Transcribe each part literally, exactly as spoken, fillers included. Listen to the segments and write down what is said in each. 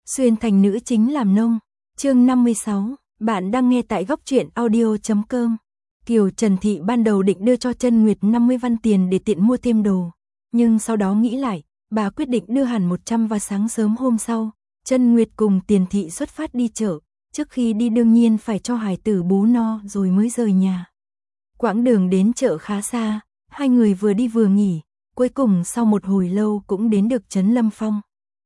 xuyên thành nữ chính làm nông. Chương năm mươi sáu, bạn đang nghe tại góc truyện audio chấm com. Kiều Trần Thị ban đầu định đưa cho Chân Nguyệt năm mươi văn tiền để tiện mua thêm đồ, nhưng sau đó nghĩ lại, bà quyết định đưa hẳn một trăm và sáng sớm hôm sau, Chân Nguyệt cùng Tiền Thị xuất phát đi chợ, trước khi đi đương nhiên phải cho hài tử bú no rồi mới rời nhà. Quãng đường đến chợ khá xa, hai người vừa đi vừa nghỉ, cuối cùng sau một hồi lâu cũng đến được trấn Lâm Phong.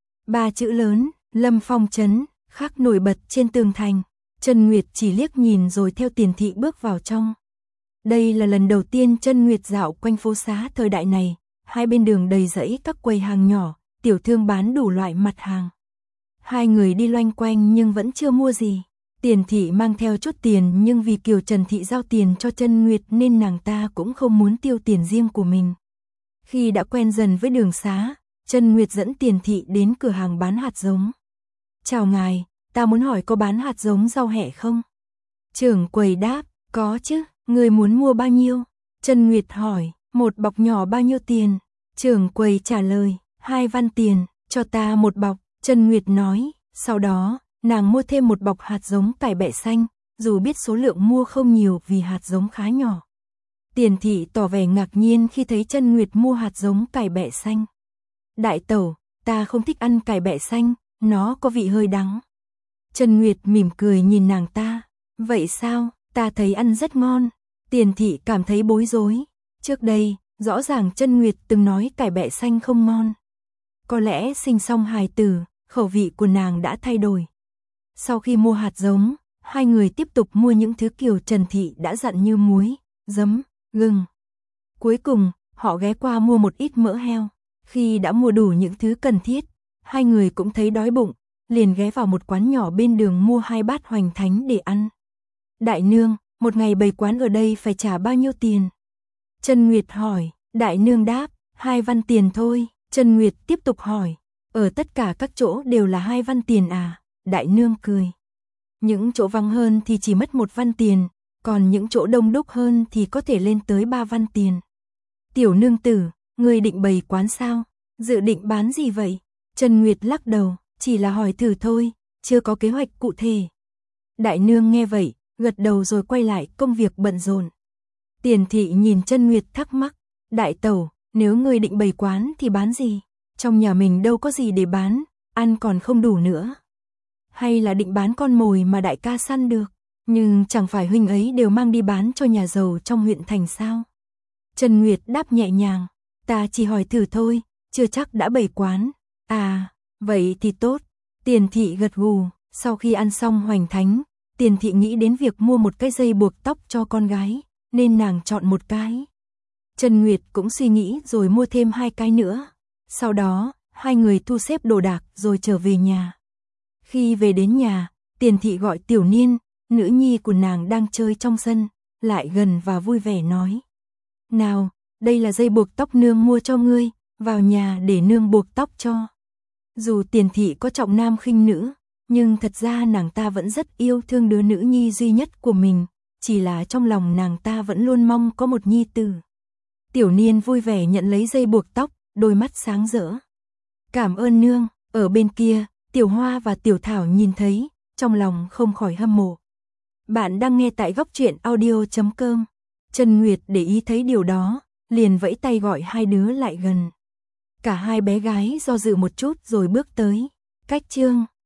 Ba chữ lớn, Lâm Phong trấn, khắc nổi bật trên tường thành. Chân Nguyệt chỉ liếc nhìn rồi theo Tiền Thị bước vào trong. Đây là lần đầu tiên Chân Nguyệt dạo quanh phố xá thời đại này, hai bên đường đầy rẫy các quầy hàng nhỏ, tiểu thương bán đủ loại mặt hàng. Hai người đi loanh quanh nhưng vẫn chưa mua gì. Tiền Thị mang theo chút tiền nhưng vì Kiều Trần Thị giao tiền cho Chân Nguyệt nên nàng ta cũng không muốn tiêu tiền riêng của mình. Khi đã quen dần với đường xá, Chân Nguyệt dẫn Tiền Thị đến cửa hàng bán hạt giống. Chào ngài, ta muốn hỏi có bán hạt giống rau hẹ không? Trưởng quầy đáp, có chứ, người muốn mua bao nhiêu? Chân Nguyệt hỏi, một bọc nhỏ bao nhiêu tiền? Trưởng quầy trả lời, hai văn tiền, cho ta một bọc. Chân Nguyệt nói, sau đó, nàng mua thêm một bọc hạt giống cải bẹ xanh, dù biết số lượng mua không nhiều vì hạt giống khá nhỏ. Tiền Thị tỏ vẻ ngạc nhiên khi thấy Chân Nguyệt mua hạt giống cải bẹ xanh. Đại tẩu, ta không thích ăn cải bẹ xanh, nó có vị hơi đắng. Chân Nguyệt mỉm cười nhìn nàng ta, vậy sao, ta thấy ăn rất ngon. Tiền Thị cảm thấy bối rối, trước đây, rõ ràng Chân Nguyệt từng nói cải bẹ xanh không ngon. Có lẽ sinh xong hài tử, khẩu vị của nàng đã thay đổi. Sau khi mua hạt giống, hai người tiếp tục mua những thứ Kiều Trần Thị đã dặn như muối, giấm, gừng. Cuối cùng, họ ghé qua mua một ít mỡ heo. Khi đã mua đủ những thứ cần thiết, hai người cũng thấy đói bụng, liền ghé vào một quán nhỏ bên đường mua hai bát hoành thánh để ăn. Đại nương, một ngày bày quán ở đây phải trả bao nhiêu tiền? Chân Nguyệt hỏi, đại nương đáp, hai văn tiền thôi. Chân Nguyệt tiếp tục hỏi, ở tất cả các chỗ đều là hai văn tiền à? Đại nương cười. Những chỗ vắng hơn thì chỉ mất một văn tiền, còn những chỗ đông đúc hơn thì có thể lên tới ba văn tiền. Tiểu nương tử, người định bày quán sao? Dự định bán gì vậy? Chân Nguyệt lắc đầu, chỉ là hỏi thử thôi, chưa có kế hoạch cụ thể. Đại nương nghe vậy, gật đầu rồi quay lại công việc bận rộn. Tiền Thị nhìn Chân Nguyệt thắc mắc, đại tẩu, nếu người định bày quán thì bán gì? Trong nhà mình đâu có gì để bán, ăn còn không đủ nữa. Hay là định bán con mồi mà đại ca săn được, nhưng chẳng phải huynh ấy đều mang đi bán cho nhà giàu trong huyện thành sao? Chân Nguyệt đáp nhẹ nhàng, ta chỉ hỏi thử thôi, chưa chắc đã bày quán. À, vậy thì tốt. Tiền Thị gật gù, sau khi ăn xong hoành thánh, Tiền Thị nghĩ đến việc mua một cái dây buộc tóc cho con gái, nên nàng chọn một cái. Chân Nguyệt cũng suy nghĩ rồi mua thêm hai cái nữa. Sau đó, hai người thu xếp đồ đạc rồi trở về nhà. Khi về đến nhà, Tiền Thị gọi Tiểu Niên, nữ nhi của nàng đang chơi trong sân, lại gần và vui vẻ nói. Nào, đây là dây buộc tóc nương mua cho ngươi, vào nhà để nương buộc tóc cho. Dù Tiền Thị có trọng nam khinh nữ, nhưng thật ra nàng ta vẫn rất yêu thương đứa nữ nhi duy nhất của mình, chỉ là trong lòng nàng ta vẫn luôn mong có một nhi tử. Tiểu Niên vui vẻ nhận lấy dây buộc tóc, đôi mắt sáng rỡ. Cảm ơn nương. Ở bên kia, Tiểu Hoa và Tiểu Thảo nhìn thấy, trong lòng không khỏi hâm mộ. Bạn đang nghe tại góc truyện audio chấm com. Chân Nguyệt để ý thấy điều đó, liền vẫy tay gọi hai đứa lại gần. Cả hai bé gái do dự một chút rồi bước tới. Cách chương